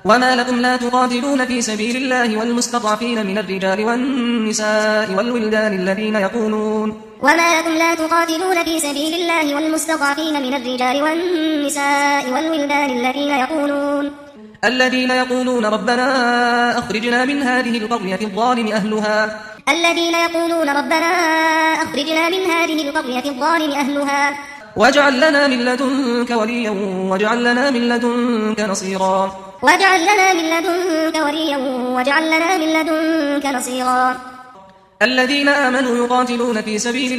وما لكم لا تقاتلون في سبيل الله والمستضعفين من الرجال والنساء والولدان الذين يقولون وما لكم لا تقاتلون في سبيل الله والمستضعفين من الرجال والنساء والولدان الذين يقولون ربنا أخرجنا من هذه القرية الظالم أهلها واجعل لنا من لدنك وليا واجعل لنا من لدنك نصيرا الذين آمنوا يقاتلون في سبيل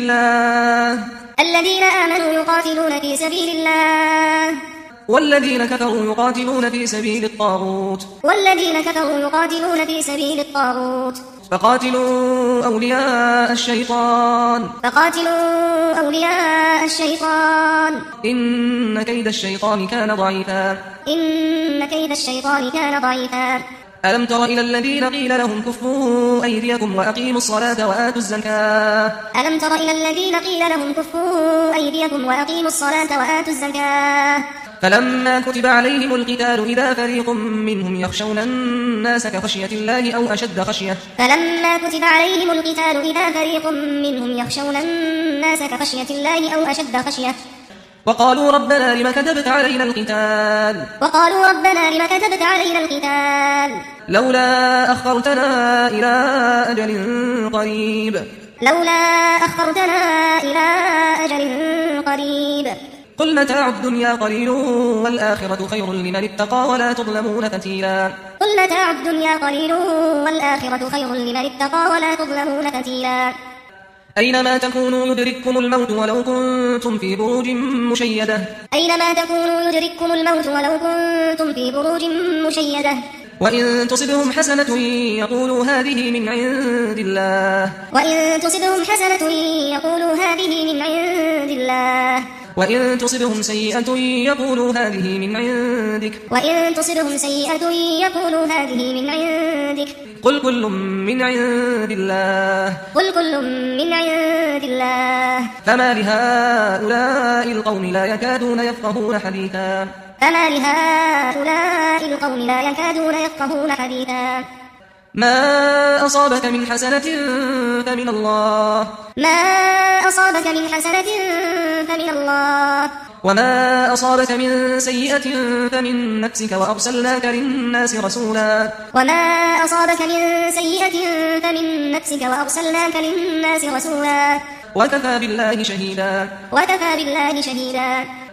الله والذين كفروا يقاتلون في سبيل الطاغوت فقاتلوا أولياء الشيطان إن كيد الشيطان كان ضعيفا ألم تر إلى الذين قيل لهم كفوا أيديكم وأقيموا الصلاة وآتوا الزكاة فلما كتب عليهم القتال إذا فريق منهم يخشون الناس كخشية الله أو أشد خشية وقالوا ربنا لم كتبت علينا القتال لولا أخرتنا إلى أجل قريب قل متاع الدنيا قليل والآخرة خير لمن اتقى ولا تظلمون فتيلا أينما تكونوا يدرككم الموت ولو كنتم في بروج مشيدة وإن تصبهم حسنة يقولوا هذه من عند الله وإن تصبهم سيئة يقولوا هذه من عندك قل كل من عند الله فما لهؤلاء القوم لا يكادون يفقهون حديثا ما أصابك من حسنة فمن الله وما أصابك من سيئة فمن نفسك وأرسلناك للناس رسولا وكفى بالله شهيدا